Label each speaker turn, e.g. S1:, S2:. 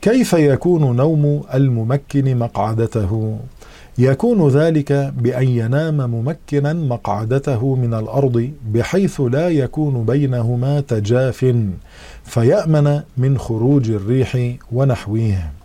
S1: كيف يكون نوم الممكن مقعدته؟ يكون ذلك بأن ينام ممكنا مقعدته من الأرض بحيث لا يكون بينهما تجاف فيأمن من خروج الريح ونحوه.